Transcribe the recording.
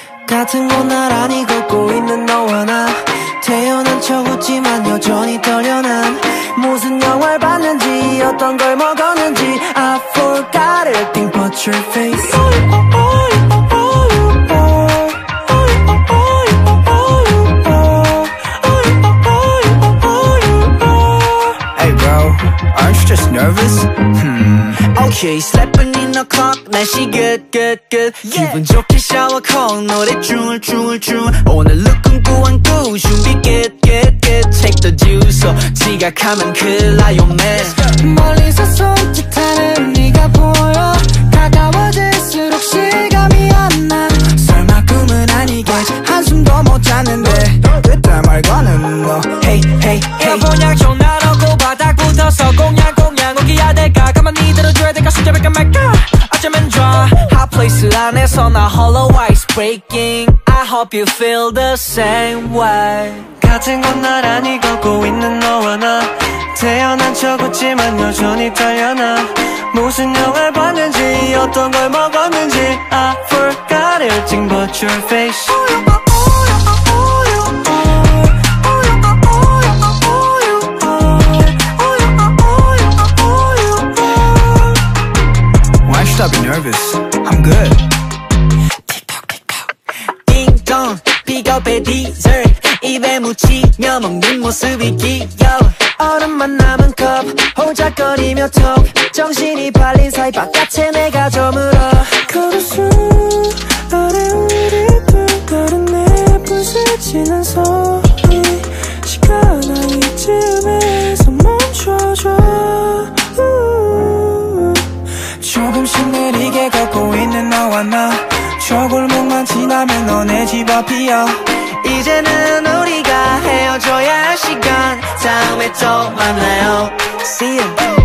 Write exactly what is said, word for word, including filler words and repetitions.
같은 곳 나란히 걷고 있는 너와 나 태어난 척 웃지만 여전히 떨려 난 무슨 영화를 봤는지 어떤 걸 먹었는지 I forgot everything but your face. Hey bro, aren't you just nervous? Hmm. Okay, sleeping in the clock, 날씨 good good good. 기분 좋게 샤워 콜 노래 줄 오늘 룩은 꾸안꾸 준비 get get get. Take the juice, 지각하면 큰일 나요 man. 멀리서 손짓하는 네가 보여 가까워질수록 실감이 안 나. 설마 꿈은 아니겠지 한숨도 못 잤는데 그때 말고는 너 Hey hey hey. 여보냐 전화하고 바닥부터서 공양 공양 오기야 될까 가만히 들어줘야 될까 숨잡을까 말까 어쩌면 좋아 Hot place 안에서 나 홀로 ice breaking. I hope you feel the same way. 같은 곳 나란히 걷고 있는 너와 나 태어난 척 웃지만 여전히 떨려나 무슨 영화를 봤는지 어떤 걸 먹었는지 I forgot everything but your face. Why should I be nervous? I'm good. 띵동 픽업의 디저트 입에 묻히며 먹는 모습이 귀여워 얼음만 남은 컵 호작거리며 톡 정신이 팔린 사이 바깥에 내가 저물어 걸어수 아래 우리 불가른 예쁜 스치는 소리 시간아 이쯤에서 멈춰줘 조금씩 느리게 걷고 있는 너와 나 저 골목만 지나면 너네 집 앞이야 이제는 우리가 헤어져야 할 시간 다음에 또 만나요 See you